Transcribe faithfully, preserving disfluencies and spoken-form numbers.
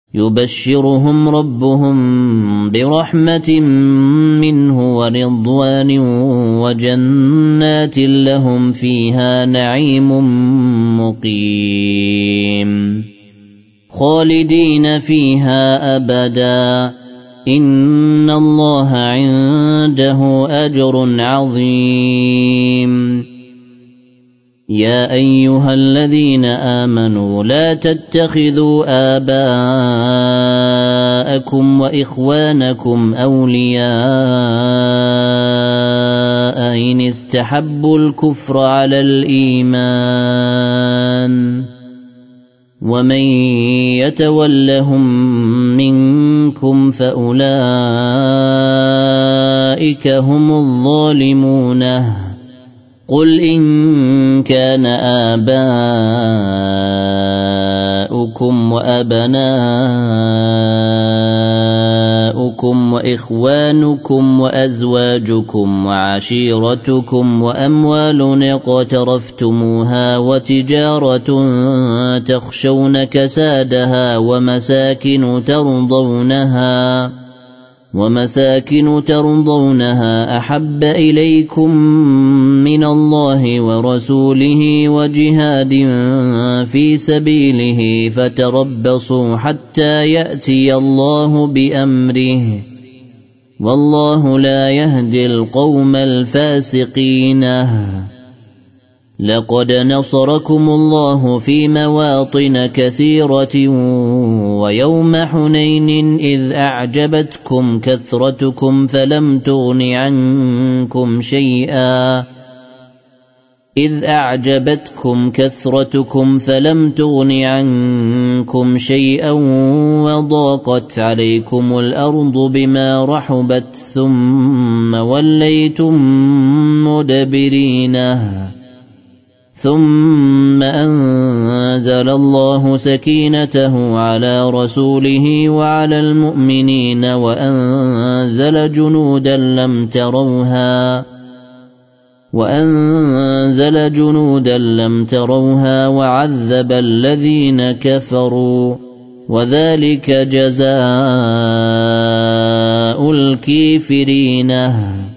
يبشرهم ربهم برحمة منه ورضوان وجنات لهم فيها نعيم مقيم خالدين فيها أبدا إن الله عنده أجر عظيم يا أيها الذين آمنوا لا تتخذوا آباءكم وإخوانكم أولياء إن استحبوا الكفر على الإيمان ومن يتولهم منكم فأولئك هم الظالمون قل إن كان آباؤكم وأبناؤكم وإخوانكم وأزواجكم وعشيرتكم وأموال اقترفتموها وتجارة تخشون كسادها ومساكن ترضونها ومساكن ترضونها أحب إليكم من الله ورسوله وجهاد في سبيله فتربصوا حتى يأتي الله بأمره والله لا يهدي القوم الفاسقين لقد نصركم الله في مواطن كثيرة ويوم حنين إذ أعجبتكم كثرتكم فلم تغن عنكم شيئا إذ أعجبتكم كثرتكم فلم تغن عنكم شيئا وضاقت عليكم الأرض بما رحبت ثم وليتم مدبرين ثم أنزل الله سكينته على رسوله وعلى المؤمنين وأنزل جنودا لم تروها وأنزل جنودا لم تروها وعذب الذين كفروا وذلك جزاء الكافرين